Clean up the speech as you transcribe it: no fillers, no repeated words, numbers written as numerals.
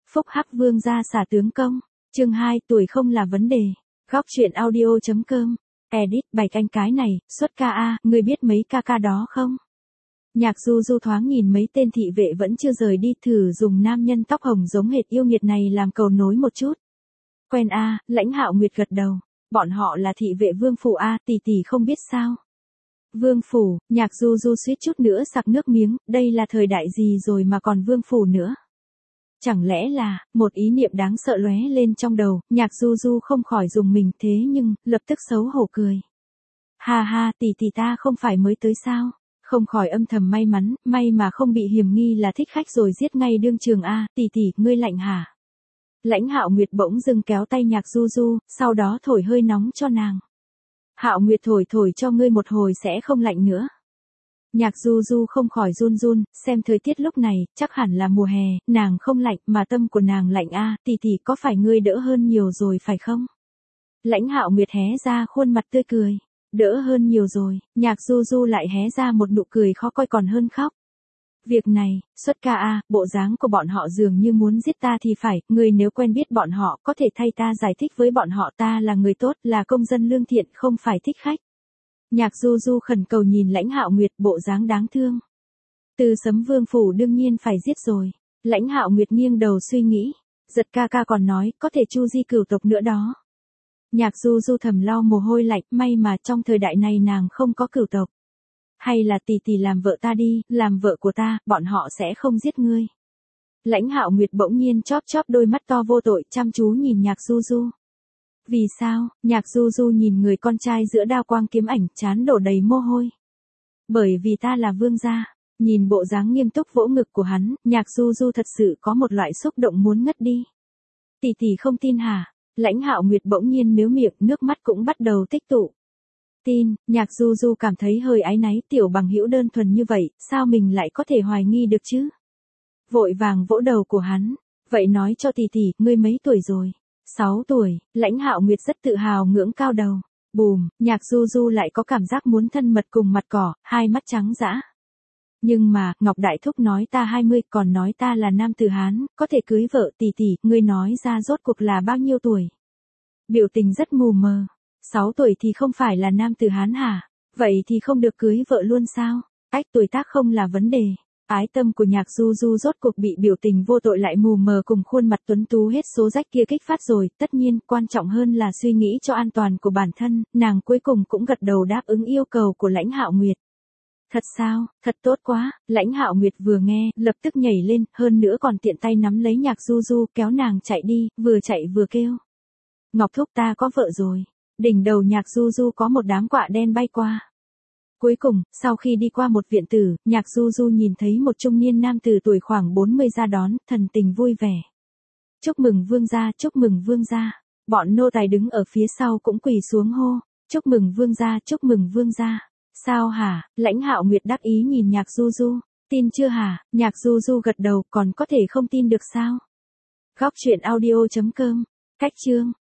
Phúc hắc vương gia xả tướng công. Chương 2, tuổi không là vấn đề. Góc truyện audio.com. Edit bài canh cái này, xuất ca a, ngươi biết mấy ca ca đó không? Nhạc Du Du thoáng nhìn mấy tên thị vệ vẫn chưa rời đi, thử dùng nam nhân tóc hồng giống hệt yêu nghiệt này làm cầu nối một chút. Quen a, Lãnh Hạo Nguyệt gật đầu. Bọn họ là thị vệ vương phủ a, tỷ tỷ không biết sao? Vương phủ, Nhạc Du Du suýt chút nữa sặc nước miếng, đây là thời đại gì rồi mà còn vương phủ nữa? Chẳng lẽ là, một ý niệm đáng sợ lóe lên trong đầu, Nhạc Du Du không khỏi dùng mình, thế nhưng, lập tức xấu hổ cười. Ha ha, tỷ ta không phải mới tới sao? Không khỏi âm thầm may mắn, may mà không bị hiểm nghi là thích khách rồi giết ngay đương trường a, tỷ, ngươi lạnh hả? Lãnh Hạo Nguyệt bỗng dưng kéo tay Nhạc Du Du, sau đó thổi hơi nóng cho nàng. Hạo Nguyệt thổi cho ngươi một hồi sẽ không lạnh nữa. Nhạc Du Du không khỏi run run, xem thời tiết lúc này, chắc hẳn là mùa hè, nàng không lạnh mà tâm của nàng lạnh a, tỷ có phải ngươi đỡ hơn nhiều rồi phải không? Lãnh Hạo Nguyệt hé ra khuôn mặt tươi cười, đỡ hơn nhiều rồi, Nhạc Du Du lại hé ra một nụ cười khó coi còn hơn khóc. Việc này, xuất ca a, bộ dáng của bọn họ dường như muốn giết ta thì phải, ngươi nếu quen biết bọn họ có thể thay ta giải thích với bọn họ ta là người tốt, là công dân lương thiện, không phải thích khách. Nhạc Du Du khẩn cầu nhìn Lãnh Hạo Nguyệt, bộ dáng đáng thương. Từ Sấm Vương phủ đương nhiên phải giết rồi. Lãnh Hạo Nguyệt nghiêng đầu suy nghĩ, giật ca ca còn nói có thể chu di cửu tộc nữa đó. Nhạc Du Du thầm lau mồ hôi lạnh, may mà trong thời đại này nàng không có cửu tộc. Hay là tỷ làm vợ ta đi, làm vợ của ta, bọn họ sẽ không giết ngươi. Lãnh Hạo Nguyệt bỗng nhiên chóp đôi mắt to vô tội chăm chú nhìn Nhạc Du Du. Vì sao? Nhạc Du Du nhìn người con trai giữa đao quang kiếm ảnh, trán đổ đầy mồ hôi. Bởi vì ta là vương gia. Nhìn bộ dáng nghiêm túc vỗ ngực của hắn, Nhạc Du Du thật sự có một loại xúc động muốn ngất đi. Tỷ không tin hả? Lãnh Hạo Nguyệt bỗng nhiên mếu miệng, nước mắt cũng bắt đầu tích tụ. Tin, Nhạc Du Du cảm thấy hơi áy náy, tiểu bằng hữu đơn thuần như vậy, sao mình lại có thể hoài nghi được chứ? Vội vàng vỗ đầu của hắn, vậy nói cho tỷ, ngươi mấy tuổi rồi? 6 tuổi, Lãnh Hạo Nguyệt rất tự hào ngưỡng cao đầu. Bùm, Nhạc Du Du lại có cảm giác muốn thân mật cùng mặt cỏ, hai mắt trắng dã. Nhưng mà, Ngọc Đại Thúc nói ta 20, còn nói ta là nam tử Hán, có thể cưới vợ, tỷ, ngươi nói ra rốt cuộc là bao nhiêu tuổi? Biểu tình rất mù mờ. 6 tuổi thì không phải là nam tử Hán hả? Vậy thì không được cưới vợ luôn sao? Tuổi tác không là vấn đề. Ái tâm của Nhạc Du Du rốt cuộc bị biểu tình vô tội lại mù mờ cùng khuôn mặt tuấn tú hết số rách kia kích phát rồi, tất nhiên, quan trọng hơn là suy nghĩ cho an toàn của bản thân, nàng cuối cùng cũng gật đầu đáp ứng yêu cầu của Lãnh Hạo Nguyệt. Thật sao, thật tốt quá, Lãnh Hạo Nguyệt vừa nghe, lập tức nhảy lên, hơn nữa còn tiện tay nắm lấy Nhạc Du Du, kéo nàng chạy đi, vừa chạy vừa kêu. Ngọc Thúc ta có vợ rồi. Đỉnh đầu Nhạc Du Du có một đám quạ đen bay qua. Cuối cùng, sau khi đi qua một viện tử, Nhạc Du Du nhìn thấy một trung niên nam tử tuổi khoảng 40 ra đón, thần tình vui vẻ. Chúc mừng vương gia, chúc mừng vương gia. Bọn nô tài đứng ở phía sau cũng quỳ xuống hô. Chúc mừng vương gia, chúc mừng vương gia. Sao hả? Lãnh Hạo Nguyệt đắc ý nhìn Nhạc Du Du. Tin chưa hả? Nhạc Du Du gật đầu, còn có thể không tin được sao? Góc truyện audio.com. Cách chương.